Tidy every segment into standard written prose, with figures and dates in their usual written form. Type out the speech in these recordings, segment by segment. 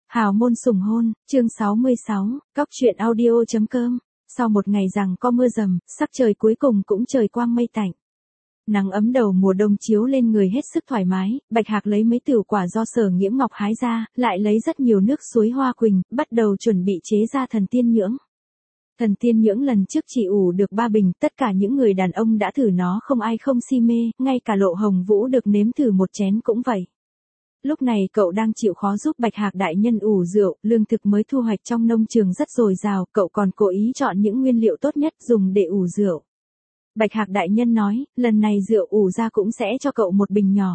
Hào môn sủng hôn, chương 66, cóc truyện audio.com. Sau một ngày rằng có mưa rầm, sắc trời cuối cùng cũng trời quang mây tạnh. Nắng ấm đầu mùa đông chiếu lên người hết sức thoải mái, Bạch Hạc lấy mấy tửu quả do Sở Nghiễm Ngọc hái ra, lại lấy rất nhiều nước suối hoa quỳnh, bắt đầu chuẩn bị chế ra thần tiên nhưỡng. Thần tiên nhưỡng lần trước chỉ ủ được 3 bình, tất cả những người đàn ông đã thử nó không ai không si mê, ngay cả Lộ Hồng Vũ được nếm thử một chén cũng vậy. Lúc này cậu đang chịu khó giúp Bạch Hạc đại nhân ủ rượu, lương thực mới thu hoạch trong nông trường rất dồi dào, cậu còn cố ý chọn những nguyên liệu tốt nhất dùng để ủ rượu. Bạch Hạc đại nhân nói, lần này rượu ủ ra cũng sẽ cho cậu một bình nhỏ.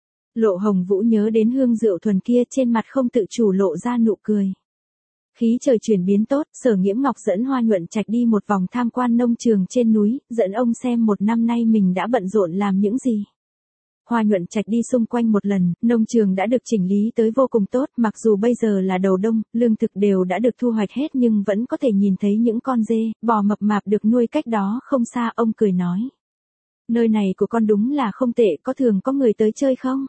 Lộ Hồng Vũ nhớ đến hương rượu thuần kia, trên mặt không tự chủ lộ ra nụ cười. Khí trời chuyển biến tốt, Sở Nghiễm Ngọc dẫn Hoa Nhuận Trạch đi một vòng tham quan nông trường trên núi, dẫn ông xem một năm nay mình đã bận rộn làm những gì. Hoa Nhuận Trạch đi xung quanh một lần, nông trường đã được chỉnh lý tới vô cùng tốt, mặc dù bây giờ là đầu đông, lương thực đều đã được thu hoạch hết nhưng vẫn có thể nhìn thấy những con dê, bò mập mạp được nuôi cách đó không xa, ông cười nói. Nơi này của con đúng là không tệ, có thường có người tới chơi không?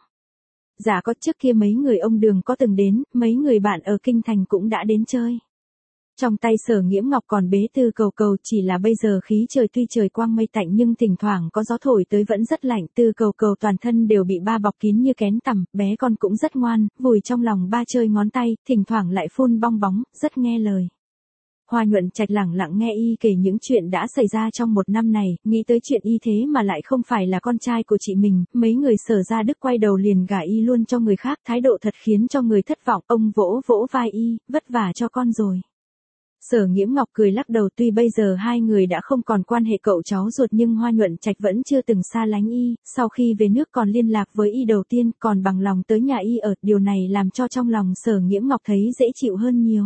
Dạ có, trước kia mấy người ông Đường có từng đến, mấy người bạn ở Kinh Thành cũng đã đến chơi. Trong tay Sở Nghiễm Ngọc còn bế Tư Cầu Cầu, chỉ là bây giờ khí trời tuy trời quang mây tạnh nhưng thỉnh thoảng có gió thổi tới vẫn rất lạnh. Tư Cầu Cầu toàn thân đều bị ba bọc kín như kén tằm, bé con cũng rất ngoan, vùi trong lòng ba chơi ngón tay, thỉnh thoảng lại phun bong bóng, rất nghe lời. Hoa Nhuận Trạch lẳng lặng nghe y kể những chuyện đã xảy ra trong một năm này, nghĩ tới chuyện y thế mà lại không phải là con trai của chị mình, mấy người Sở gia Đức quay đầu liền gả y luôn cho người khác, thái độ thật khiến cho người thất vọng. Ông vỗ vỗ vai y, vất vả cho con rồi. Sở Nghiễm Ngọc cười lắc đầu, tuy bây giờ hai người đã không còn quan hệ cậu cháu ruột nhưng Hoa Nhuận Trạch vẫn chưa từng xa lánh y, sau khi về nước còn liên lạc với y đầu tiên, còn bằng lòng tới nhà y ở, điều này làm cho trong lòng Sở Nghiễm Ngọc thấy dễ chịu hơn nhiều.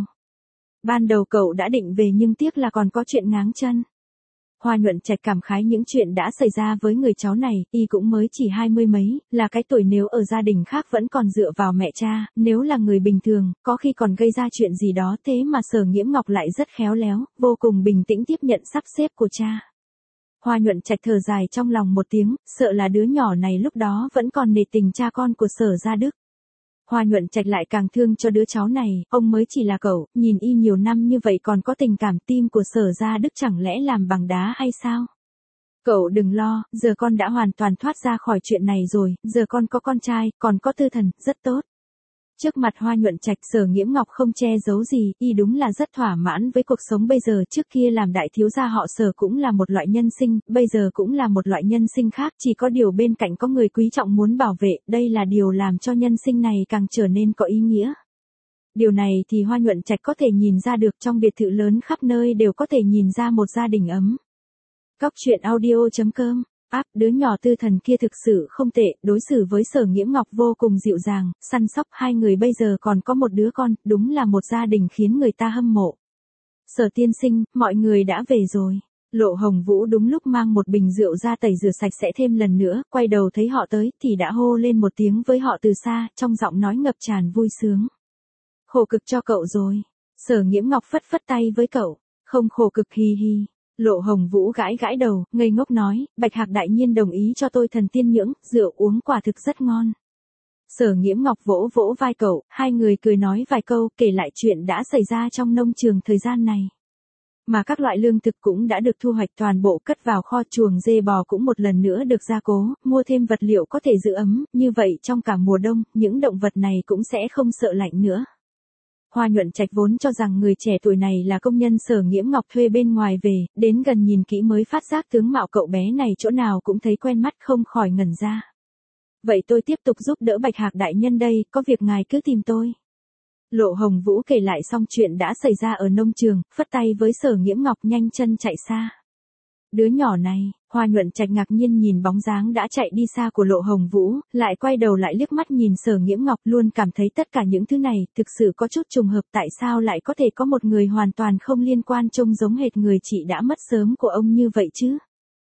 Ban đầu cậu đã định về nhưng tiếc là còn có chuyện ngáng chân. Hoa Nhuận Trạch cảm khái những chuyện đã xảy ra với người cháu này, y cũng mới chỉ 20 mấy, là cái tuổi nếu ở gia đình khác vẫn còn dựa vào mẹ cha, nếu là người bình thường, có khi còn gây ra chuyện gì đó, thế mà Sở Nghiễm Ngọc lại rất khéo léo, vô cùng bình tĩnh tiếp nhận sắp xếp của cha. Hoa Nhuận Trạch thở dài trong lòng một tiếng, sợ là đứa nhỏ này lúc đó vẫn còn nể tình cha con của Sở gia Đức. Hoa Nhuận Trạch lại càng thương cho đứa cháu này, ông mới chỉ là cậu, nhìn y nhiều năm như vậy còn có tình cảm, tim của Sở gia Đức chẳng lẽ làm bằng đá hay sao? Cậu đừng lo, giờ con đã hoàn toàn thoát ra khỏi chuyện này rồi, giờ con có con trai, còn có Tư Thần, rất tốt. Trước mặt Hoa Nhuận Trạch, Sở Nghiễm Ngọc không che giấu gì, y đúng là rất thỏa mãn với cuộc sống bây giờ. Trước kia làm đại thiếu gia họ Sở cũng là một loại nhân sinh, bây giờ cũng là một loại nhân sinh khác, chỉ có điều bên cạnh có người quý trọng muốn bảo vệ, đây là điều làm cho nhân sinh này càng trở nên có ý nghĩa. Điều này thì Hoa Nhuận Trạch có thể nhìn ra được, trong biệt thự lớn khắp nơi đều có thể nhìn ra một gia đình ấm. Cóc truyện audio.com. Đứa nhỏ Tư Thần kia thực sự không tệ, đối xử với Sở Nghiễm Ngọc vô cùng dịu dàng, săn sóc, hai người bây giờ còn có một đứa con, đúng là một gia đình khiến người ta hâm mộ. Sở tiên sinh, mọi người đã về rồi. Lộ Hồng Vũ đúng lúc mang một bình rượu ra tẩy rửa sạch sẽ thêm lần nữa, quay đầu thấy họ tới thì đã hô lên một tiếng với họ từ xa, trong giọng nói ngập tràn vui sướng. Khổ cực cho cậu rồi. Sở Nghiễm Ngọc phất phất tay với cậu, không khổ cực, hi hi. Lộ Hồng Vũ gãi gãi đầu, ngây ngốc nói, Bạch Hạc đại nhiên đồng ý cho tôi thần tiên nhưỡng, rượu uống quả thực rất ngon. Sở Nghiễm Ngọc vỗ vỗ vai cậu, hai người cười nói vài câu, kể lại chuyện đã xảy ra trong nông trường thời gian này. Mà các loại lương thực cũng đã được thu hoạch toàn bộ, cất vào kho, chuồng dê bò cũng một lần nữa được gia cố, mua thêm vật liệu có thể giữ ấm, như vậy trong cả mùa đông, những động vật này cũng sẽ không sợ lạnh nữa. Hoa Nhuận Trạch vốn cho rằng người trẻ tuổi này là công nhân Sở Nghiễm Ngọc thuê bên ngoài về, đến gần nhìn kỹ mới phát giác tướng mạo cậu bé này chỗ nào cũng thấy quen mắt, không khỏi ngẩn ra. Vậy tôi tiếp tục giúp đỡ Bạch Hạc đại nhân đây, có việc ngài cứ tìm tôi. Lộ Hồng Vũ kể lại xong chuyện đã xảy ra ở nông trường, phất tay với Sở Nghiễm Ngọc nhanh chân chạy xa. Đứa nhỏ này, Hoa Nhuận Trạch ngạc nhiên nhìn bóng dáng đã chạy đi xa của Lộ Hồng Vũ, lại quay đầu lại liếc mắt nhìn Sở Nghiễm Ngọc, luôn cảm thấy tất cả những thứ này thực sự có chút trùng hợp, tại sao lại có thể có một người hoàn toàn không liên quan trông giống hệt người chị đã mất sớm của ông như vậy chứ?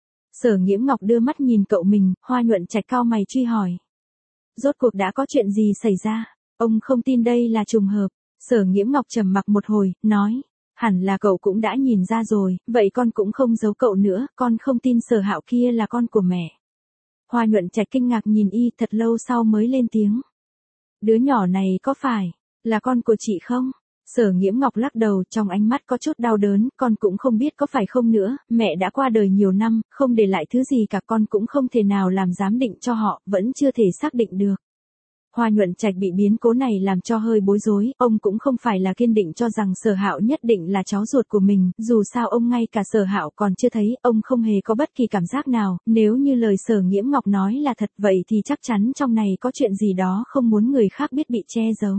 Sở Nghiễm Ngọc đưa mắt nhìn cậu mình, Hoa Nhuận Trạch cau mày truy hỏi. Rốt cuộc đã có chuyện gì xảy ra? Ông không tin đây là trùng hợp. Sở Nghiễm Ngọc trầm mặc một hồi, nói. Hẳn là cậu cũng đã nhìn ra rồi, vậy con cũng không giấu cậu nữa, con không tin Sở Hạo kia là con của mẹ. Hoa Nhuận Trạch kinh ngạc nhìn y, thật lâu sau mới lên tiếng. Đứa nhỏ này có phải Là con của chị không? Sở Nghiễm Ngọc lắc đầu, trong ánh mắt có chút đau đớn, con cũng không biết có phải không nữa, mẹ đã qua đời nhiều năm, không để lại thứ gì cả, con cũng không thể nào làm giám định cho họ, vẫn chưa thể xác định được. Hoa Nhuận Trạch bị biến cố này làm cho hơi bối rối, ông cũng không phải là kiên định cho rằng Sở Hạo nhất định là cháu ruột của mình, dù sao ông ngay cả Sở Hạo còn chưa thấy, ông không hề có bất kỳ cảm giác nào, nếu như lời Sở Nghiễm Ngọc nói là thật vậy thì chắc chắn trong này có chuyện gì đó không muốn người khác biết bị che giấu.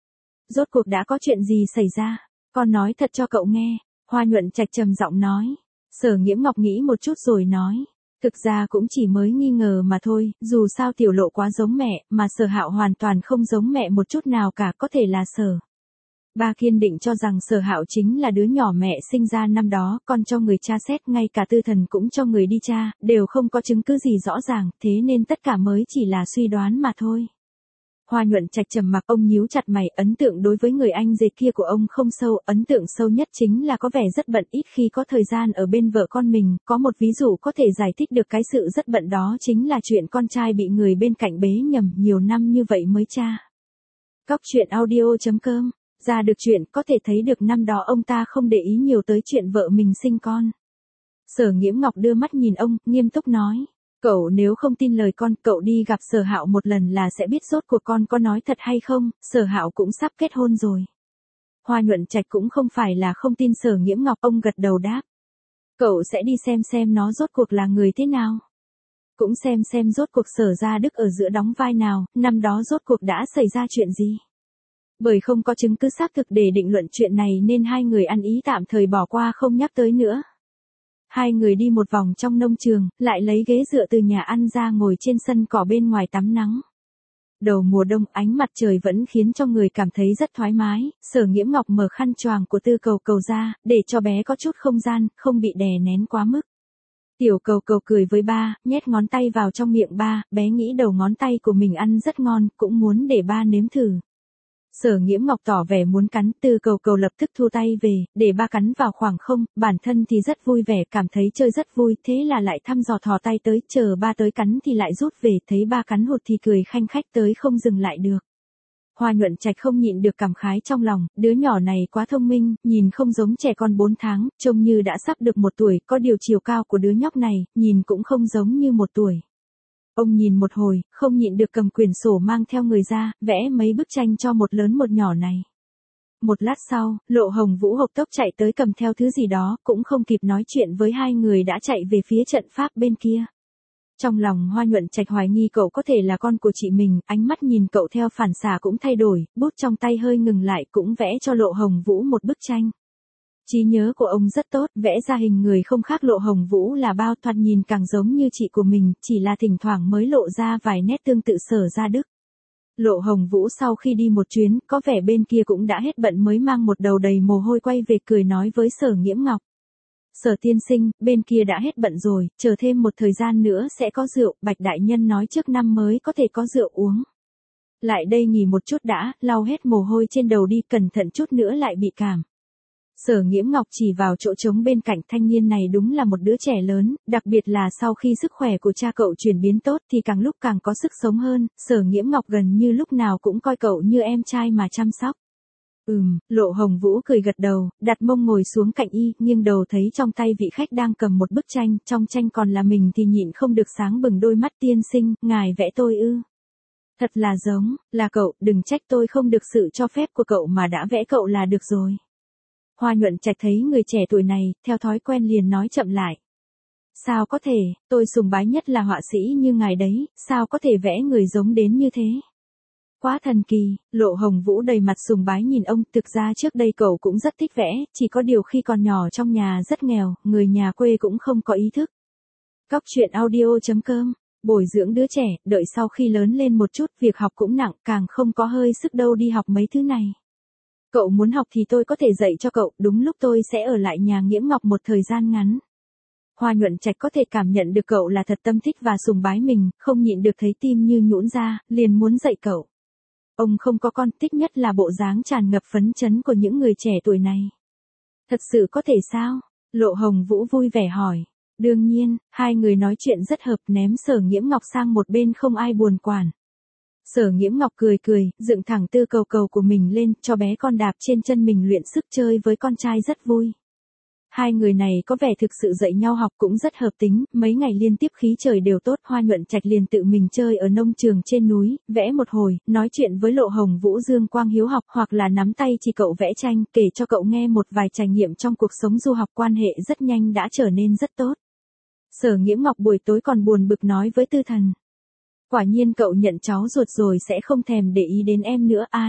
Rốt cuộc đã có chuyện gì xảy ra? Con nói thật cho cậu nghe. Hoa Nhuận Trạch trầm giọng nói. Sở Nghiễm Ngọc nghĩ một chút rồi nói. Thực ra cũng chỉ mới nghi ngờ mà thôi, dù sao Tiểu Lộ quá giống mẹ, mà Sở Hạo hoàn toàn không giống mẹ một chút nào cả, có thể là Sở. Ba kiên định cho rằng Sở Hạo chính là đứa nhỏ mẹ sinh ra năm đó, con cho người tra xét, ngay cả Tư Thần cũng cho người đi tra, đều không có chứng cứ gì rõ ràng, thế nên tất cả mới chỉ là suy đoán mà thôi. Hoa Nhuận Trạch trầm mặc, ông nhíu chặt mày, ấn tượng đối với người anh rể kia của ông không sâu, ấn tượng sâu nhất chính là có vẻ rất bận, ít khi có thời gian ở bên vợ con mình, có một ví dụ có thể giải thích được cái sự rất bận đó chính là chuyện con trai bị người bên cạnh bế nhầm, nhiều năm như vậy mới tra. Cóc truyện audio.com, ra được chuyện, có thể thấy được năm đó ông ta không để ý nhiều tới chuyện vợ mình sinh con. Sở Nghiễm Ngọc đưa mắt nhìn ông, nghiêm túc nói. Cậu nếu không tin lời con, cậu đi gặp Sở Hạo một lần là sẽ biết rốt cuộc con có nói thật hay không, Sở Hạo cũng sắp kết hôn rồi. Hoa Nhuận Trạch cũng không phải là không tin Sở Nghiễm Ngọc, ông gật đầu đáp. Cậu sẽ đi xem nó rốt cuộc là người thế nào. Cũng xem rốt cuộc Sở Gia Đức ở giữa đóng vai nào, năm đó rốt cuộc đã xảy ra chuyện gì. Bởi không có chứng cứ xác thực để định luận chuyện này nên hai người ăn ý tạm thời bỏ qua không nhắc tới nữa. Hai người đi một vòng trong nông trường, lại lấy ghế dựa từ nhà ăn ra ngồi trên sân cỏ bên ngoài tắm nắng. Đầu mùa đông, ánh mặt trời vẫn khiến cho người cảm thấy rất thoải mái, Sở Nghiễm Ngọc mở khăn choàng của Tư Cầu Cầu ra, để cho bé có chút không gian, không bị đè nén quá mức. Tiểu Cầu Cầu cười với ba, nhét ngón tay vào trong miệng ba, bé nghĩ đầu ngón tay của mình ăn rất ngon, cũng muốn để ba nếm thử. Sở Nghiễm Ngọc tỏ vẻ muốn cắn, Tư Cầu Cầu lập tức thu tay về, để ba cắn vào khoảng không, bản thân thì rất vui vẻ, cảm thấy chơi rất vui, thế là lại thăm dò thò tay tới, chờ ba tới cắn thì lại rút về, thấy ba cắn hụt thì cười khanh khách tới không dừng lại được. Hoa Nhuận Trạch không nhịn được cảm khái trong lòng, đứa nhỏ này quá thông minh, nhìn không giống trẻ con 4 tháng, trông như đã sắp được 1 tuổi, có điều chiều cao của đứa nhóc này, nhìn cũng không giống như 1 tuổi. Ông nhìn một hồi, không nhịn được cầm quyển sổ mang theo người ra, vẽ mấy bức tranh cho một lớn một nhỏ này. Một lát sau, Lộ Hồng Vũ hộc tốc chạy tới cầm theo thứ gì đó, cũng không kịp nói chuyện với hai người đã chạy về phía trận pháp bên kia. Trong lòng Hoa Nhuận Trạch hoài nghi cậu có thể là con của chị mình, ánh mắt nhìn cậu theo phản xạ cũng thay đổi, bút trong tay hơi ngừng lại cũng vẽ cho Lộ Hồng Vũ một bức tranh. Trí nhớ của ông rất tốt, vẽ ra hình người không khác Lộ Hồng Vũ là bao, thoạt nhìn càng giống như chị của mình, chỉ là thỉnh thoảng mới lộ ra vài nét tương tự Sở Gia Đức. Lộ Hồng Vũ sau khi đi một chuyến, có vẻ bên kia cũng đã hết bận mới mang một đầu đầy mồ hôi quay về cười nói với Sở Nghiễm Ngọc. Sở tiên sinh, bên kia đã hết bận rồi, chờ thêm một thời gian nữa sẽ có rượu, Bạch Đại Nhân nói trước năm mới có thể có rượu uống. Lại đây nghỉ một chút đã, lau hết mồ hôi trên đầu đi, cẩn thận chút nữa lại bị cảm. Sở Nghiễm Ngọc chỉ vào chỗ trống bên cạnh, thanh niên này đúng là một đứa trẻ lớn, đặc biệt là sau khi sức khỏe của cha cậu chuyển biến tốt thì càng lúc càng có sức sống hơn, Sở Nghiễm Ngọc gần như lúc nào cũng coi cậu như em trai mà chăm sóc. Lộ Hồng Vũ cười gật đầu, đặt mông ngồi xuống cạnh y, nghiêng đầu thấy trong tay vị khách đang cầm một bức tranh, trong tranh còn là mình thì nhịn không được sáng bừng đôi mắt. Tiên sinh, ngài vẽ tôi ư? Thật là giống, là cậu, đừng trách tôi không được sự cho phép của cậu mà đã vẽ cậu là được rồi. Hoa Nhuận Trạch thấy người trẻ tuổi này, theo thói quen liền nói chậm lại. Sao có thể, tôi sùng bái nhất là họa sĩ như ngài đấy, sao có thể vẽ người giống đến như thế? Quá thần kỳ, Lộ Hồng Vũ đầy mặt sùng bái nhìn ông, thực ra trước đây cậu cũng rất thích vẽ, chỉ có điều khi còn nhỏ trong nhà rất nghèo, người nhà quê cũng không có ý thức. Cóc truyện audio.com, bồi dưỡng đứa trẻ, đợi sau khi lớn lên một chút, việc học cũng nặng, càng không có hơi sức đâu đi học mấy thứ này. Cậu muốn học thì tôi có thể dạy cho cậu, đúng lúc tôi sẽ ở lại nhà Nghiễm Ngọc một thời gian ngắn. Hoa Nhuận Trạch có thể cảm nhận được cậu là thật tâm thích và sùng bái mình, không nhịn được thấy tim như nhũn ra, liền muốn dạy cậu. Ông không có con, thích nhất là bộ dáng tràn ngập phấn chấn của những người trẻ tuổi này. Thật sự có thể sao? Lộ Hồng Vũ vui vẻ hỏi. Đương nhiên, hai người nói chuyện rất hợp, ném Sở Nghiễm Ngọc sang một bên không ai buồn quản. Sở Nghiễm Ngọc cười cười, dựng thẳng Tư Cầu Cầu của mình lên, cho bé con đạp trên chân mình luyện sức chơi với con trai rất vui. Hai người này có vẻ thực sự dạy nhau học cũng rất hợp tính, mấy ngày liên tiếp khí trời đều tốt, Hoa Nhuận Trạch liền tự mình chơi ở nông trường trên núi, vẽ một hồi, nói chuyện với Lộ Hồng Vũ Dương Quang hiếu học hoặc là nắm tay chỉ cậu vẽ tranh, kể cho cậu nghe một vài trải nghiệm trong cuộc sống du học, quan hệ rất nhanh đã trở nên rất tốt. Sở Nghiễm Ngọc buổi tối còn buồn bực nói với Tư Thần. Quả nhiên cậu nhận cháu ruột rồi sẽ không thèm để ý đến em nữa ai.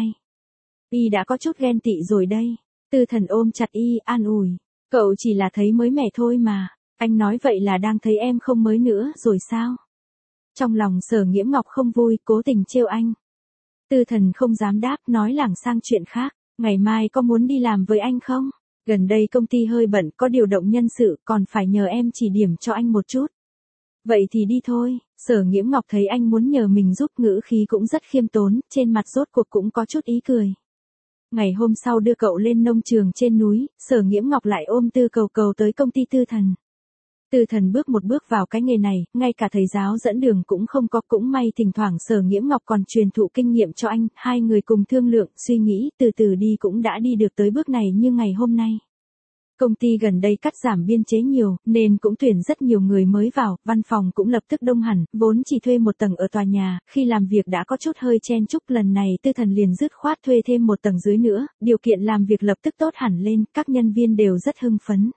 Y đã có chút ghen tị rồi đây. Tư Thần ôm chặt Y an ủi. Cậu chỉ là thấy mới mẻ thôi mà. Anh nói vậy là đang thấy em không mới nữa rồi sao? Trong lòng Sở Nghiễm Ngọc không vui, cố tình trêu anh. Tư Thần không dám đáp, nói lảng sang chuyện khác. Ngày mai có muốn đi làm với anh không? Gần đây công ty hơi bận, có điều động nhân sự, còn phải nhờ em chỉ điểm cho anh một chút. Vậy thì đi thôi. Sở Nghiễm Ngọc thấy anh muốn nhờ mình giúp, ngữ khí cũng rất khiêm tốn, trên mặt rốt cuộc cũng có chút ý cười. Ngày hôm sau đưa cậu lên nông trường trên núi, Sở Nghiễm Ngọc lại ôm Tư Cầu Cầu tới công ty Tư Thần. Tư Thần bước một bước vào cái nghề này, ngay cả thầy giáo dẫn đường cũng không có, cũng may thỉnh thoảng Sở Nghiễm Ngọc còn truyền thụ kinh nghiệm cho anh, hai người cùng thương lượng, suy nghĩ, từ từ đi cũng đã đi được tới bước này như ngày hôm nay. Công ty gần đây cắt giảm biên chế nhiều, nên cũng tuyển rất nhiều người mới vào, văn phòng cũng lập tức đông hẳn, vốn chỉ thuê một tầng ở tòa nhà, khi làm việc đã có chút hơi chen chúc, lần này Tư Thần liền dứt khoát thuê thêm một tầng dưới nữa, điều kiện làm việc lập tức tốt hẳn lên, các nhân viên đều rất hưng phấn.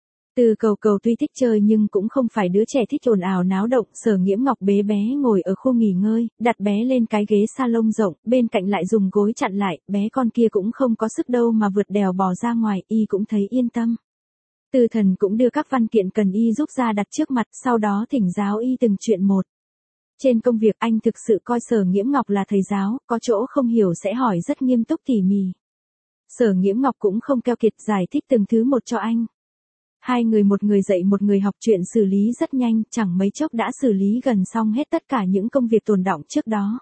Tư Cầu Cầu tuy thích chơi nhưng cũng không phải đứa trẻ thích ồn ào náo động, Sở Nghiễm Ngọc bế bé ngồi ở khu nghỉ ngơi, đặt bé lên cái ghế salon rộng, bên cạnh lại dùng gối chặn lại, bé con kia cũng không có sức đâu mà vượt đèo bò ra ngoài, Y cũng thấy yên tâm. Tư Thần cũng đưa các văn kiện cần Y giúp ra đặt trước mặt, sau đó thỉnh giáo Y từng chuyện một. Trên công việc anh thực sự coi Sở Nghiễm Ngọc là thầy giáo, có chỗ không hiểu sẽ hỏi rất nghiêm túc tỉ mỉ. Sở Nghiễm Ngọc cũng không keo kiệt giải thích từng thứ một cho anh. Hai người một người dạy một người học, chuyện xử lý rất nhanh, chẳng mấy chốc đã xử lý gần xong hết tất cả những công việc tồn đọng trước đó.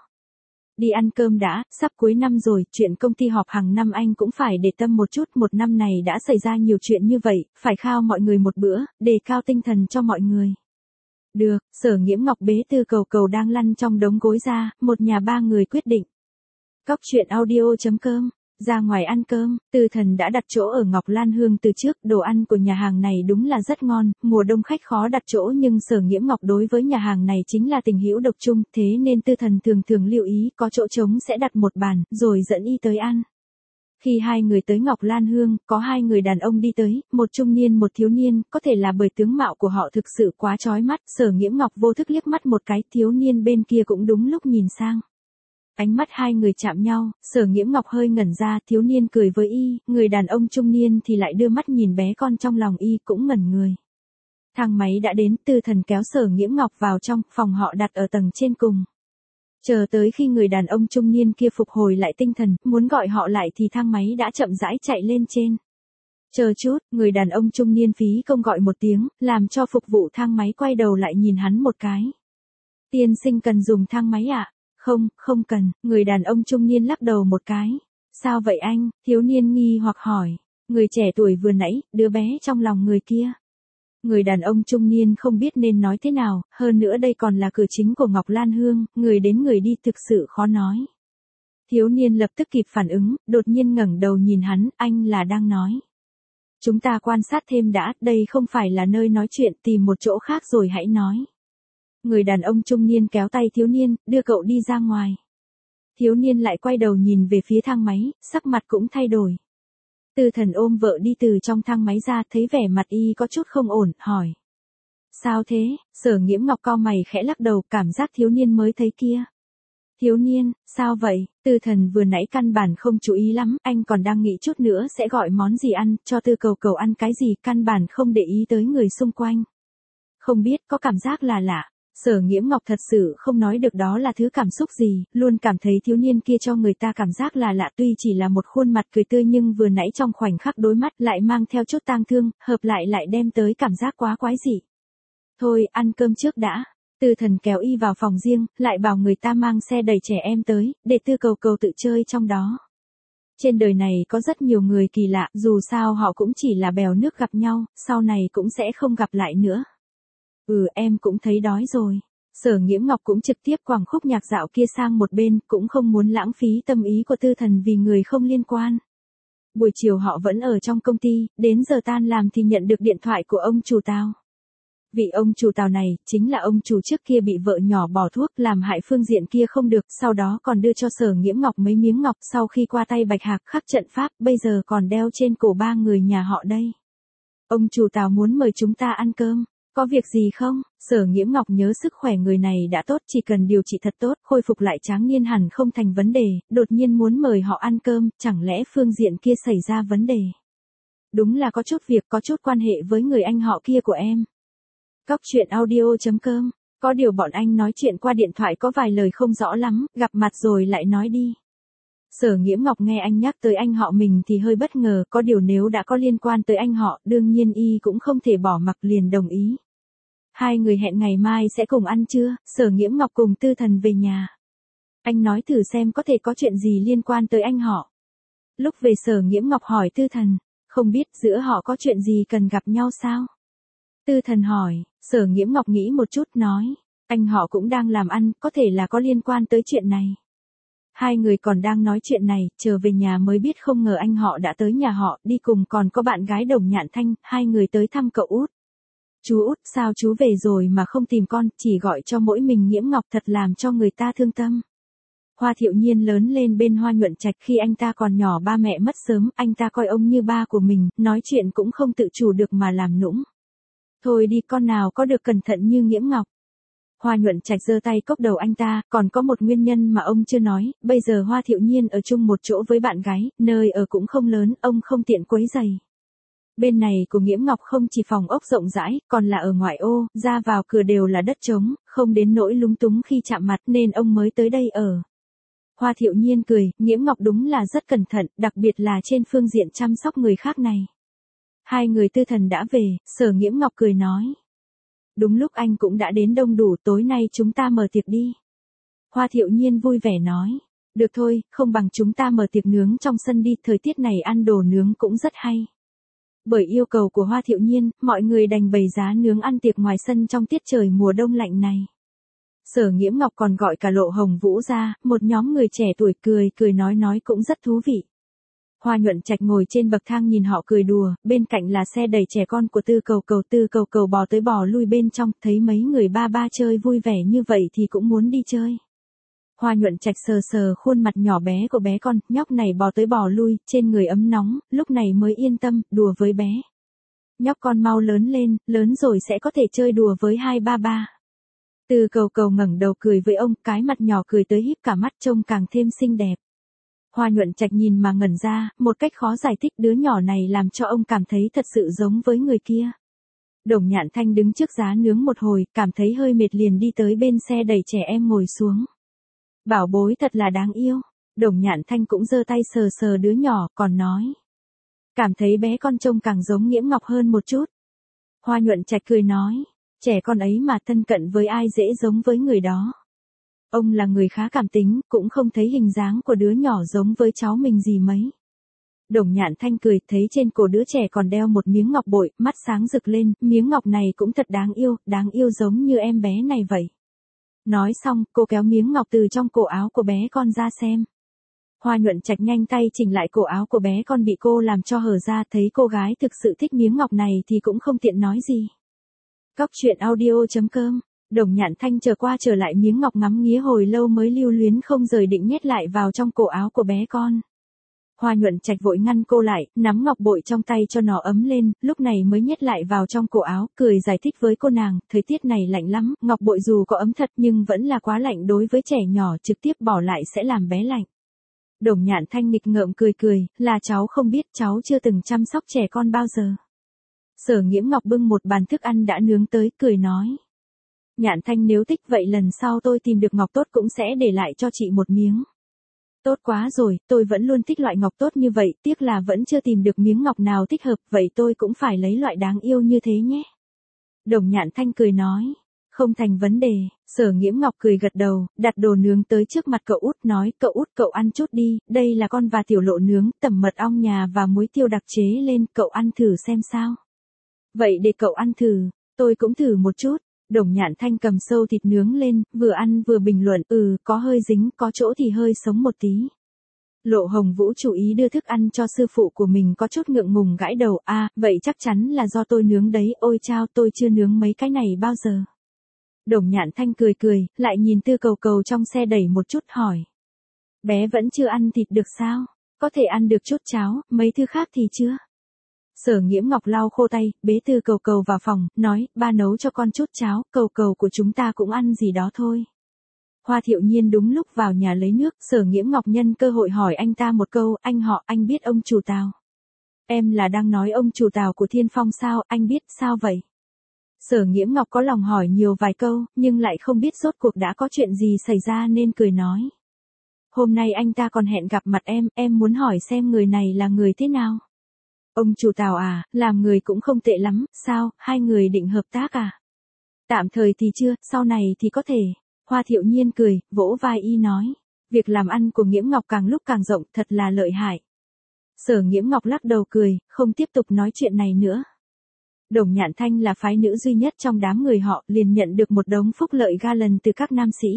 Đi ăn cơm đã, sắp cuối năm rồi, chuyện công ty họp hàng năm anh cũng phải để tâm một chút, một năm này đã xảy ra nhiều chuyện như vậy, phải khao mọi người một bữa, đề cao tinh thần cho mọi người. Được, Sở Nghiễm Ngọc bế Tư Cầu Cầu đang lăn trong đống gối ra, một nhà ba người quyết định. Cóc truyện audio.com. Ra ngoài ăn cơm, Tư Thần đã đặt chỗ ở Ngọc Lan Hương từ trước, đồ ăn của nhà hàng này đúng là rất ngon, mùa đông khách khó đặt chỗ nhưng Sở Nghiễm Ngọc đối với nhà hàng này chính là tình hữu độc chung, thế nên Tư Thần thường thường lưu ý có chỗ trống sẽ đặt một bàn, rồi dẫn Y tới ăn. Khi hai người tới Ngọc Lan Hương, có hai người đàn ông đi tới, một trung niên một thiếu niên, có thể là bởi tướng mạo của họ thực sự quá chói mắt, Sở Nghiễm Ngọc vô thức liếc mắt một cái, thiếu niên bên kia cũng đúng lúc nhìn sang. Ánh mắt hai người chạm nhau, Sở Nghiễm Ngọc hơi ngẩn ra, thiếu niên cười với Y, người đàn ông trung niên thì lại đưa mắt nhìn bé con trong lòng Y, cũng ngẩn người. Thang máy đã đến, Tư Thần kéo Sở Nghiễm Ngọc vào trong, phòng họ đặt ở tầng trên cùng. Chờ tới khi người đàn ông trung niên kia phục hồi lại tinh thần, muốn gọi họ lại thì thang máy đã chậm rãi chạy lên trên. Chờ chút, người đàn ông trung niên phí công gọi một tiếng, làm cho phục vụ thang máy quay đầu lại nhìn hắn một cái. Tiên sinh cần dùng thang máy ạ? Không, không cần, người đàn ông trung niên lắc đầu một cái. Sao vậy anh? Thiếu niên nghi hoặc hỏi. Người trẻ tuổi vừa nãy, đứa bé trong lòng người kia. Người đàn ông trung niên không biết nên nói thế nào, hơn nữa đây còn là cửa chính của Ngọc Lan Hương, người đến người đi thực sự khó nói. Thiếu niên lập tức kịp phản ứng, đột nhiên ngẩng đầu nhìn hắn, anh là đang nói. Chúng ta quan sát thêm đã, đây không phải là nơi nói chuyện, tìm một chỗ khác rồi hãy nói. Người đàn ông trung niên kéo tay thiếu niên, đưa cậu đi ra ngoài. Thiếu niên lại quay đầu nhìn về phía thang máy, sắc mặt cũng thay đổi. Tư Thần ôm vợ đi từ trong thang máy ra, thấy vẻ mặt Y có chút không ổn, hỏi. Sao thế? Sở Nghiễm Ngọc cau mày khẽ lắc đầu, cảm giác thiếu niên mới thấy kia. Thiếu niên, sao vậy? Tư Thần vừa nãy căn bản không chú ý lắm, anh còn đang nghĩ chút nữa sẽ gọi món gì ăn, cho Tư Cầu Cầu ăn cái gì, căn bản không để ý tới người xung quanh. Không biết, có cảm giác là lạ. Sở Nghiễm Ngọc thật sự không nói được đó là thứ cảm xúc gì, luôn cảm thấy thiếu niên kia cho người ta cảm giác là lạ, tuy chỉ là một khuôn mặt cười tươi nhưng vừa nãy trong khoảnh khắc đối mắt lại mang theo chút tang thương, hợp lại đem tới cảm giác quá quái dị. Thôi, ăn cơm trước đã. Tư Thần kéo Y vào phòng riêng, lại bảo người ta mang xe đẩy trẻ em tới, để Tư Cầu Cầu tự chơi trong đó. Trên đời này có rất nhiều người kỳ lạ, dù sao họ cũng chỉ là bèo nước gặp nhau, sau này cũng sẽ không gặp lại nữa. Em cũng thấy đói rồi. Sở Nghiễm Ngọc cũng trực tiếp quẳng khúc nhạc dạo kia sang một bên, cũng không muốn lãng phí tâm ý của Tư Thần vì người không liên quan. Buổi chiều họ vẫn ở trong công ty, đến giờ tan làm thì nhận được điện thoại của ông chủ Tào. Vị ông chủ Tào này, chính là ông chủ trước kia bị vợ nhỏ bỏ thuốc làm hại phương diện kia không được, sau đó còn đưa cho Sở Nghiễm Ngọc mấy miếng ngọc sau khi qua tay Bạch Hạc khắc trận pháp, bây giờ còn đeo trên cổ ba người nhà họ đây. Ông chủ Tào muốn mời chúng ta ăn cơm, có việc gì không? Sở Nghiễm Ngọc nhớ sức khỏe người này đã tốt, chỉ cần điều trị thật tốt, khôi phục lại tráng niên hẳn không thành vấn đề, đột nhiên muốn mời họ ăn cơm, chẳng lẽ phương diện kia xảy ra vấn đề? Đúng là có chút việc, có chút quan hệ với người anh họ kia của em. Cóc truyện audio.com, có điều bọn anh nói chuyện qua điện thoại có vài lời không rõ lắm, gặp mặt rồi lại nói đi. Sở Nghiễm Ngọc nghe anh nhắc tới anh họ mình thì hơi bất ngờ, có điều nếu đã có liên quan tới anh họ, đương nhiên y cũng không thể bỏ mặc, liền đồng ý. Hai người hẹn ngày mai sẽ cùng ăn trưa, Sở Nghiễm Ngọc cùng Tư Thần về nhà. Anh nói thử xem có thể có chuyện gì liên quan tới anh họ. Lúc về Sở Nghiễm Ngọc hỏi Tư Thần, không biết giữa họ có chuyện gì cần gặp nhau sao? Tư Thần hỏi, Sở Nghiễm Ngọc nghĩ một chút nói, anh họ cũng đang làm ăn, có thể là có liên quan tới chuyện này. Hai người còn đang nói chuyện này, trở về nhà mới biết không ngờ anh họ đã tới nhà họ, đi cùng còn có bạn gái Đồng Nhạn Thanh, hai người tới thăm cậu út. Chú út, sao chú về rồi mà không tìm con, chỉ gọi cho mỗi mình Nghiễm Ngọc, thật làm cho người ta thương tâm. Hoa Thiệu Nhiên lớn lên bên Hoa Nhuận Trạch khi anh ta còn nhỏ, ba mẹ mất sớm, anh ta coi ông như ba của mình, nói chuyện cũng không tự chủ được mà làm nũng. Thôi đi, con nào có được cẩn thận như Nghiễm Ngọc. Hoa Nhuận Trạch giơ tay cốc đầu anh ta, còn có một nguyên nhân mà ông chưa nói, bây giờ Hoa Thiệu Nhiên ở chung một chỗ với bạn gái, nơi ở cũng không lớn, ông không tiện quấy rầy. Bên này của Nghiễm Ngọc không chỉ phòng ốc rộng rãi, còn là ở ngoại ô, ra vào cửa đều là đất trống, không đến nỗi lúng túng khi chạm mặt nên ông mới tới đây ở. Hoa Thiệu Nhiên cười, Nghiễm Ngọc đúng là rất cẩn thận, đặc biệt là trên phương diện chăm sóc người khác này. Hai người Tư Thần đã về, Sở Nghiễm Ngọc cười nói. Đúng lúc anh cũng đã đến đông đủ, tối nay chúng ta mở tiệc đi. Hoa Thiệu Nhiên vui vẻ nói. Được thôi, không bằng chúng ta mở tiệc nướng trong sân đi, thời tiết này ăn đồ nướng cũng rất hay. Bởi yêu cầu của Hoa Thiệu Nhiên, mọi người đành bày giá nướng ăn tiệc ngoài sân trong tiết trời mùa đông lạnh này. Sở Nghiễm Ngọc còn gọi cả Lộ Hồng Vũ ra, một nhóm người trẻ tuổi cười nói cũng rất thú vị. Hoa Nhuận Trạch ngồi trên bậc thang nhìn họ cười đùa, bên cạnh là xe đẩy trẻ con của Tư Cầu Cầu bò tới bò lui bên trong, thấy mấy người ba chơi vui vẻ như vậy thì cũng muốn đi chơi. Hoa Nhuận Trạch sờ khuôn mặt nhỏ bé của bé con, nhóc này bò tới bò lui, trên người ấm nóng, lúc này mới yên tâm, đùa với bé. Nhóc con mau lớn lên, lớn rồi sẽ có thể chơi đùa với hai ba. Tư Cầu ngẩng đầu cười với ông, cái mặt nhỏ cười tới híp cả mắt trông càng thêm xinh đẹp. Hoa Nhuận Trạch nhìn mà ngẩn ra, một cách khó giải thích, đứa nhỏ này làm cho ông cảm thấy thật sự giống với người kia. Đồng Nhạn Thanh đứng trước giá nướng một hồi, cảm thấy hơi mệt liền đi tới bên xe đẩy trẻ em ngồi xuống. Bảo bối thật là đáng yêu. Đồng Nhạn Thanh cũng giơ tay sờ đứa nhỏ, còn nói. Cảm thấy bé con trông càng giống Nghiễm Ngọc hơn một chút. Hoa Nhuận Trạch cười nói. Trẻ con ấy mà thân cận với ai dễ giống với người đó. Ông là người khá cảm tính, cũng không thấy hình dáng của đứa nhỏ giống với cháu mình gì mấy. Đồng Nhạn Thanh cười, thấy trên cổ đứa trẻ còn đeo một miếng ngọc bội, mắt sáng rực lên, miếng ngọc này cũng thật đáng yêu giống như em bé này vậy. Nói xong, cô kéo miếng ngọc từ trong cổ áo của bé con ra xem. Hoa Nhuận Trạch nhanh tay chỉnh lại cổ áo của bé con bị cô làm cho hở ra, thấy cô gái thực sự thích miếng ngọc này thì cũng không tiện nói gì. Cóc truyện audio.com. Đồng Nhạn Thanh trở qua trở lại miếng ngọc ngắm nghía hồi lâu mới lưu luyến không rời định nhét lại vào trong cổ áo của bé con. Hoa Nhuận Trạch vội ngăn cô lại, nắm ngọc bội trong tay cho nó ấm lên, lúc này mới nhét lại vào trong cổ áo, cười giải thích với cô nàng, thời tiết này lạnh lắm, ngọc bội dù có ấm thật nhưng vẫn là quá lạnh đối với trẻ nhỏ, trực tiếp bỏ lại sẽ làm bé lạnh. Đồng Nhạn Thanh nghịch ngợm cười, là cháu không biết, cháu chưa từng chăm sóc trẻ con bao giờ. Sở Nghiễm Ngọc bưng một bàn thức ăn đã nướng tới, cười nói. Nhạn Thanh nếu thích vậy lần sau tôi tìm được ngọc tốt cũng sẽ để lại cho chị một miếng. Tốt quá rồi, tôi vẫn luôn thích loại ngọc tốt như vậy, tiếc là vẫn chưa tìm được miếng ngọc nào thích hợp, vậy tôi cũng phải lấy loại đáng yêu như thế nhé. Đồng Nhạn Thanh cười nói, không thành vấn đề. Sở Nghiễm Ngọc cười gật đầu, đặt đồ nướng tới trước mặt cậu út nói, cậu út cậu ăn chút đi, đây là con và tiểu lộ nướng, tẩm mật ong nhà và muối tiêu đặc chế lên, cậu ăn thử xem sao. Vậy để cậu ăn thử, tôi cũng thử một chút. Đồng Nhạn Thanh cầm sâu thịt nướng lên, vừa ăn vừa bình luận, có hơi dính, có chỗ thì hơi sống một tí. Lộ Hồng Vũ chú ý đưa thức ăn cho sư phụ của mình có chút ngượng ngùng gãi đầu, vậy chắc chắn là do tôi nướng đấy, ôi chao tôi chưa nướng mấy cái này bao giờ. Đồng Nhạn Thanh cười cười, lại nhìn Tư Cầu Cầu trong xe đẩy một chút hỏi. Bé vẫn chưa ăn thịt được sao? Có thể ăn được chút cháo, mấy thứ khác thì chưa? Sở Nghiễm Ngọc lau khô tay, bế Tư Cầu Cầu vào phòng, nói, ba nấu cho con chút cháo, Cầu Cầu của chúng ta cũng ăn gì đó thôi. Hoa Thiệu Nhiên đúng lúc vào nhà lấy nước, Sở Nghiễm Ngọc nhân cơ hội hỏi anh ta một câu, anh biết ông chủ Tào. Em là đang nói ông chủ Tào của Thiên Phong sao, anh biết sao vậy? Sở Nghiễm Ngọc có lòng hỏi nhiều vài câu, nhưng lại không biết rốt cuộc đã có chuyện gì xảy ra nên cười nói. Hôm nay anh ta còn hẹn gặp mặt em muốn hỏi xem người này là người thế nào. Ông chủ Tào à, làm người cũng không tệ lắm, sao, hai người định hợp tác à? Tạm thời thì chưa, sau này thì có thể. Hoa Thiệu Nhiên cười, vỗ vai y nói. Việc làm ăn của Nghiễm Ngọc càng lúc càng rộng, thật là lợi hại. Sở Nghiễm Ngọc lắc đầu cười, không tiếp tục nói chuyện này nữa. Đồng Nhạn Thanh là phái nữ duy nhất trong đám người họ, liền nhận được một đống phúc lợi ga lần từ các nam sĩ.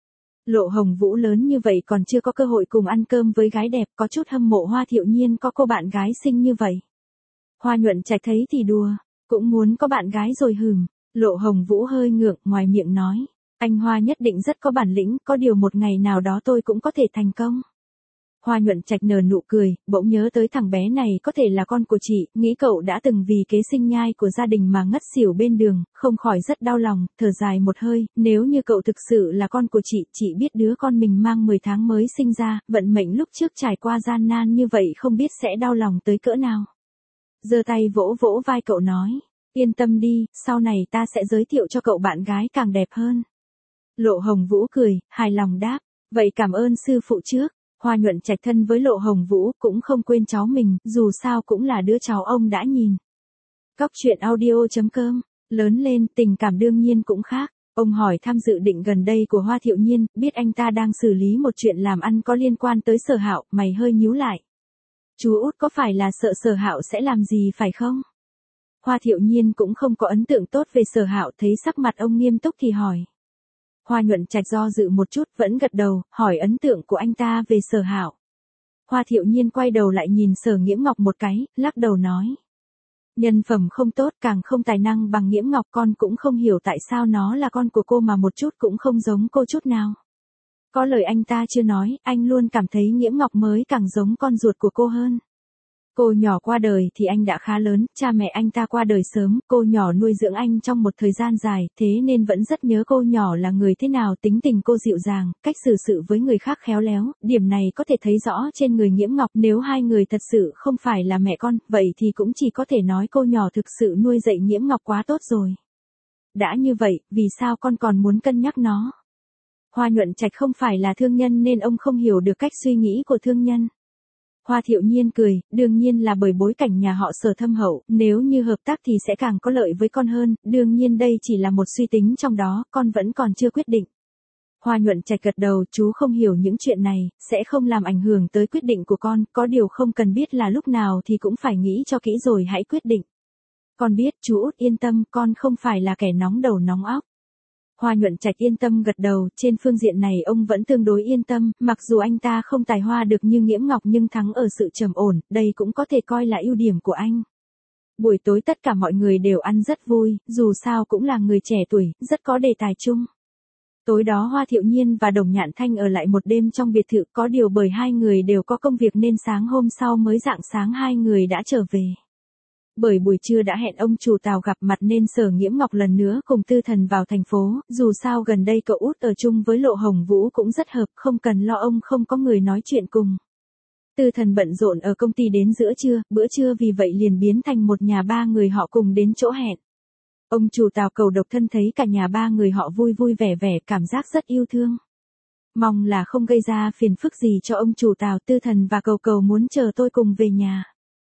Lộ Hồng Vũ lớn như vậy còn chưa có cơ hội cùng ăn cơm với gái đẹp, có chút hâm mộ Hoa Thiệu Nhiên có cô bạn gái xinh như vậy. Hoa Nhuận Trạch thấy thì đùa, cũng muốn có bạn gái rồi hừm. Lộ Hồng Vũ hơi ngượng, ngoài miệng nói. Anh Hoa nhất định rất có bản lĩnh, có điều một ngày nào đó tôi cũng có thể thành công. Hoa Nhuận Trạch nở nụ cười, bỗng nhớ tới thằng bé này có thể là con của chị, nghĩ cậu đã từng vì kế sinh nhai của gia đình mà ngất xỉu bên đường, không khỏi rất đau lòng, thở dài một hơi, nếu như cậu thực sự là con của chị biết đứa con mình mang 10 tháng mới sinh ra, vận mệnh lúc trước trải qua gian nan như vậy không biết sẽ đau lòng tới cỡ nào. Giơ tay vỗ vỗ vai cậu nói, yên tâm đi, sau này ta sẽ giới thiệu cho cậu bạn gái càng đẹp hơn. Lộ Hồng Vũ cười, hài lòng đáp, vậy cảm ơn sư phụ trước. Hoa Nhuận Trạch thân với Lộ Hồng Vũ, cũng không quên cháu mình, dù sao cũng là đứa cháu ông đã nhìn. Cóc truyện audio.com, lớn lên, tình cảm đương nhiên cũng khác. Ông hỏi thăm dự định gần đây của Hoa Thiệu Nhiên, biết anh ta đang xử lý một chuyện làm ăn có liên quan tới Sở Hạo, mày hơi nhíu lại. Chú út có phải là sợ Sở Hạo sẽ làm gì phải không? Hoa Thiệu Nhiên cũng không có ấn tượng tốt về Sở Hạo, thấy sắc mặt ông nghiêm túc thì hỏi. Hoa Nhuận Trạch do dự một chút, vẫn gật đầu, hỏi ấn tượng của anh ta về Sở Hạo. Hoa Thiệu Nhiên quay đầu lại nhìn Sở Nghiễm Ngọc một cái, lắc đầu nói. Nhân phẩm không tốt, càng không tài năng bằng Nghiễm Ngọc, con cũng không hiểu tại sao nó là con của cô mà một chút cũng không giống cô chút nào. Có lời anh ta chưa nói, anh luôn cảm thấy Nghiễm Ngọc mới càng giống con ruột của cô hơn. Cô nhỏ qua đời thì anh đã khá lớn, cha mẹ anh ta qua đời sớm, cô nhỏ nuôi dưỡng anh trong một thời gian dài, thế nên vẫn rất nhớ cô nhỏ là người thế nào, tính tình cô dịu dàng, cách xử sự với người khác khéo léo, điểm này có thể thấy rõ trên người Nghiễm Ngọc, nếu hai người thật sự không phải là mẹ con, vậy thì cũng chỉ có thể nói cô nhỏ thực sự nuôi dạy Nghiễm Ngọc quá tốt rồi. Đã như vậy, vì sao con còn muốn cân nhắc nó? Hoa Nhuận Trạch không phải là thương nhân nên ông không hiểu được cách suy nghĩ của thương nhân. Hoa Thiệu Nhiên cười, đương nhiên là bởi bối cảnh nhà họ Sở thâm hậu, nếu như hợp tác thì sẽ càng có lợi với con hơn, đương nhiên đây chỉ là một suy tính trong đó, con vẫn còn chưa quyết định. Hoa Nhuận Trạch gật đầu, chú không hiểu những chuyện này, sẽ không làm ảnh hưởng tới quyết định của con, có điều không cần biết là lúc nào thì cũng phải nghĩ cho kỹ rồi hãy quyết định. Con biết, chú út yên tâm, con không phải là kẻ nóng đầu nóng óc. Hoa Nhuận Trạch yên tâm gật đầu, trên phương diện này ông vẫn tương đối yên tâm, mặc dù anh ta không tài hoa được như Nghiễm Ngọc nhưng thắng ở sự trầm ổn, đây cũng có thể coi là ưu điểm của anh. Buổi tối tất cả mọi người đều ăn rất vui, dù sao cũng là người trẻ tuổi, rất có đề tài chung. Tối đó Hoa Thiệu Nhiên và Đồng Nhạn Thanh ở lại một đêm trong biệt thự, có điều bởi hai người đều có công việc nên sáng hôm sau mới rạng sáng hai người đã trở về. Bởi buổi trưa đã hẹn ông chủ Tào gặp mặt nên Sở Nghiễm Ngọc lần nữa cùng Tư Thần vào thành phố, dù sao gần đây cậu út ở chung với Lộ Hồng Vũ cũng rất hợp, không cần lo ông không có người nói chuyện cùng. Tư Thần bận rộn ở công ty đến giữa trưa, bữa trưa vì vậy liền biến thành một nhà ba người họ cùng đến chỗ hẹn. Ông chủ Tào cầu độc thân thấy cả nhà ba người họ vui vui vẻ vẻ, cảm giác rất yêu thương. Mong là không gây ra phiền phức gì cho ông chủ Tào. Tư Thần và Cầu Cầu muốn chờ tôi cùng về nhà.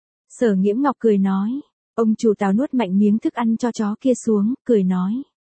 Sở Nghiễm Ngọc cười nói, ông chủ Tào nuốt mạnh miếng thức ăn cho chó kia xuống, cười nói.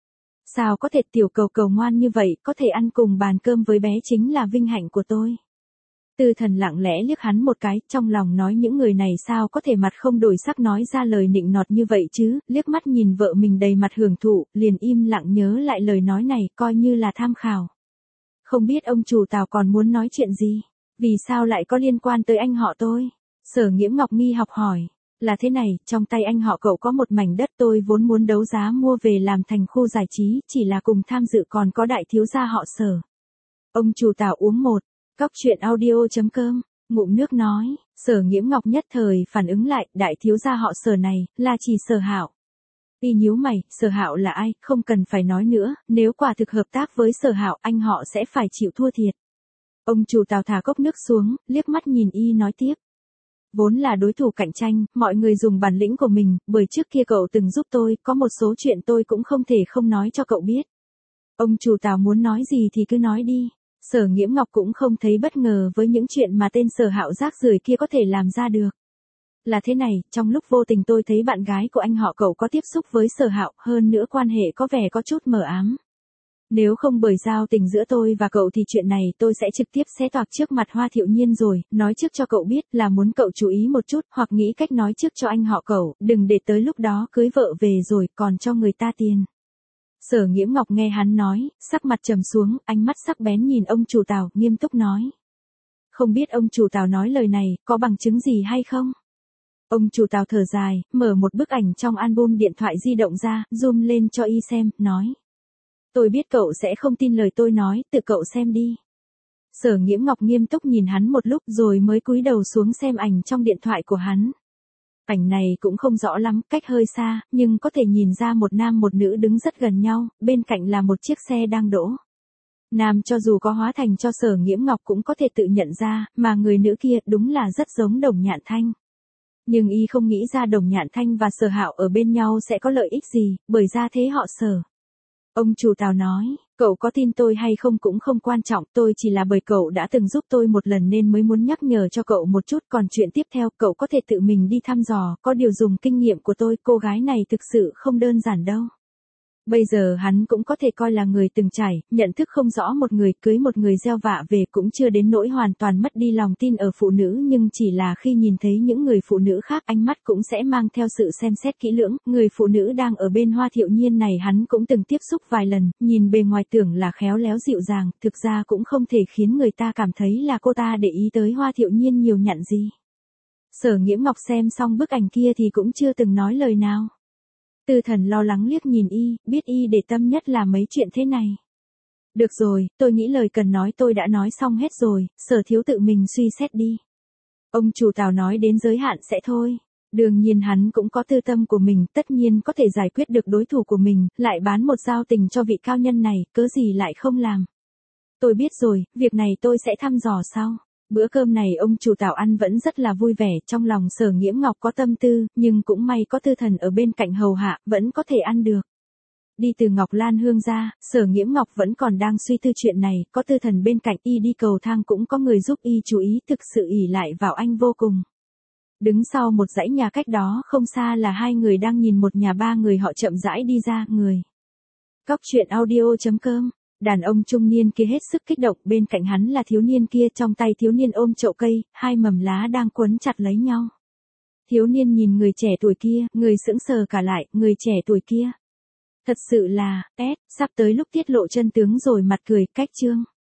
Sao có thể, tiểu Cầu Cầu ngoan như vậy, có thể ăn cùng bàn cơm với bé chính là vinh hạnh của tôi. Tư Thần lặng lẽ liếc hắn một cái, trong lòng nói những người này sao có thể mặt không đổi sắc nói ra lời nịnh nọt như vậy chứ, liếc mắt nhìn vợ mình đầy mặt hưởng thụ, liền im lặng nhớ lại lời nói này, coi như là tham khảo. Không biết ông chủ Tào còn muốn nói chuyện gì? Vì sao lại có liên quan tới anh họ tôi? Sở Nghiễm Ngọc nghi học hỏi. Là thế này, trong tay anh họ cậu có một mảnh đất tôi vốn muốn đấu giá mua về làm thành khu giải trí, chỉ là cùng tham dự còn có đại thiếu gia họ Sở. Ông chủ Tào uống một cốc truyện audio.com, ngụm nước nói, Sở Nghiễm Ngọc nhất thời phản ứng lại, đại thiếu gia họ Sở này, là chỉ Sở Hạo. Y nhíu mày, Sở Hạo là ai, không cần phải nói nữa, nếu quả thực hợp tác với Sở Hạo, anh họ sẽ phải chịu thua thiệt. Ông chủ Tào thả cốc nước xuống, liếc mắt nhìn y nói tiếp. Vốn là đối thủ cạnh tranh, mọi người dùng bản lĩnh của mình, bởi trước kia cậu từng giúp tôi, có một số chuyện tôi cũng không thể không nói cho cậu biết. Ông chủ Tào muốn nói gì thì cứ nói đi. Sở Nghiễm Ngọc cũng không thấy bất ngờ với những chuyện mà tên Sở Hạo rác rưởi kia có thể làm ra được. Là thế này, trong lúc vô tình tôi thấy bạn gái của anh họ cậu có tiếp xúc với Sở Hạo, hơn nữa quan hệ có vẻ có chút mờ ám. Nếu không bởi giao tình giữa tôi và cậu thì chuyện này tôi sẽ trực tiếp xé toạc trước mặt Hoa Thiệu Nhiên rồi, nói trước cho cậu biết là muốn cậu chú ý một chút, hoặc nghĩ cách nói trước cho anh họ cậu, đừng để tới lúc đó cưới vợ về rồi còn cho người ta tiền. Sở Nghiễm Ngọc nghe hắn nói, sắc mặt trầm xuống, ánh mắt sắc bén nhìn ông chủ Tào, nghiêm túc nói. Không biết ông chủ Tào nói lời này, có bằng chứng gì hay không? Ông chủ Tào thở dài, mở một bức ảnh trong album điện thoại di động ra, zoom lên cho y xem, nói. Tôi biết cậu sẽ không tin lời tôi nói, tự cậu xem đi. Sở Nghiễm Ngọc nghiêm túc nhìn hắn một lúc rồi mới cúi đầu xuống xem ảnh trong điện thoại của hắn. Ảnh này cũng không rõ lắm, cách hơi xa, nhưng có thể nhìn ra một nam một nữ đứng rất gần nhau, bên cạnh là một chiếc xe đang đỗ. Nam cho dù có hóa thành cho Sở Nghiễm Ngọc cũng có thể tự nhận ra, mà người nữ kia đúng là rất giống Đồng Nhạn Thanh. Nhưng y không nghĩ ra Đồng Nhạn Thanh và Sở Hạo ở bên nhau sẽ có lợi ích gì, bởi ra thế họ Sở. Ông chủ Tào nói, cậu có tin tôi hay không cũng không quan trọng, tôi chỉ là bởi cậu đã từng giúp tôi một lần nên mới muốn nhắc nhở cho cậu một chút, còn chuyện tiếp theo cậu có thể tự mình đi thăm dò, có điều dùng kinh nghiệm của tôi, cô gái này thực sự không đơn giản đâu. Bây giờ hắn cũng có thể coi là người từng trải, nhận thức không rõ một người cưới một người gieo vạ về cũng chưa đến nỗi hoàn toàn mất đi lòng tin ở phụ nữ, nhưng chỉ là khi nhìn thấy những người phụ nữ khác ánh mắt cũng sẽ mang theo sự xem xét kỹ lưỡng. Người phụ nữ đang ở bên Hoa Thiệu Nhiên này hắn cũng từng tiếp xúc vài lần, nhìn bề ngoài tưởng là khéo léo dịu dàng, thực ra cũng không thể khiến người ta cảm thấy là cô ta để ý tới Hoa Thiệu Nhiên nhiều nhặn gì. Sở Nghiễm Ngọc xem xong bức ảnh kia thì cũng chưa từng nói lời nào. Tư Thần lo lắng liếc nhìn y, biết y để tâm nhất là mấy chuyện thế này. Được rồi, tôi nghĩ lời cần nói tôi đã nói xong hết rồi, Sở thiếu tự mình suy xét đi. Ông chủ Tào nói đến giới hạn sẽ thôi. Đương nhiên hắn cũng có tư tâm của mình, tất nhiên có thể giải quyết được đối thủ của mình, lại bán một giao tình cho vị cao nhân này, cớ gì lại không làm. Tôi biết rồi, việc này tôi sẽ thăm dò sau. Bữa cơm này ông chủ Tào ăn vẫn rất là vui vẻ, trong lòng Sở Nghiễm Ngọc có tâm tư, nhưng cũng may có Tư Thần ở bên cạnh hầu hạ, vẫn có thể ăn được. Đi từ Ngọc Lan Hương ra, Sở Nghiễm Ngọc vẫn còn đang suy tư chuyện này, có Tư Thần bên cạnh y đi cầu thang cũng có người giúp y chú ý, thực sự ỷ lại vào anh vô cùng. Đứng sau một dãy nhà cách đó không xa là hai người đang nhìn một nhà ba người họ chậm rãi đi ra, người. Cóc truyện audio.com. Đàn ông trung niên kia hết sức kích động, bên cạnh hắn là thiếu niên kia, trong tay thiếu niên ôm chậu cây, hai mầm lá đang quấn chặt lấy nhau. Thiếu niên nhìn người trẻ tuổi kia, người sững sờ cả lại, người trẻ tuổi kia. Thật sự là, sắp tới lúc tiết lộ chân tướng rồi, mặt cười, cách chương.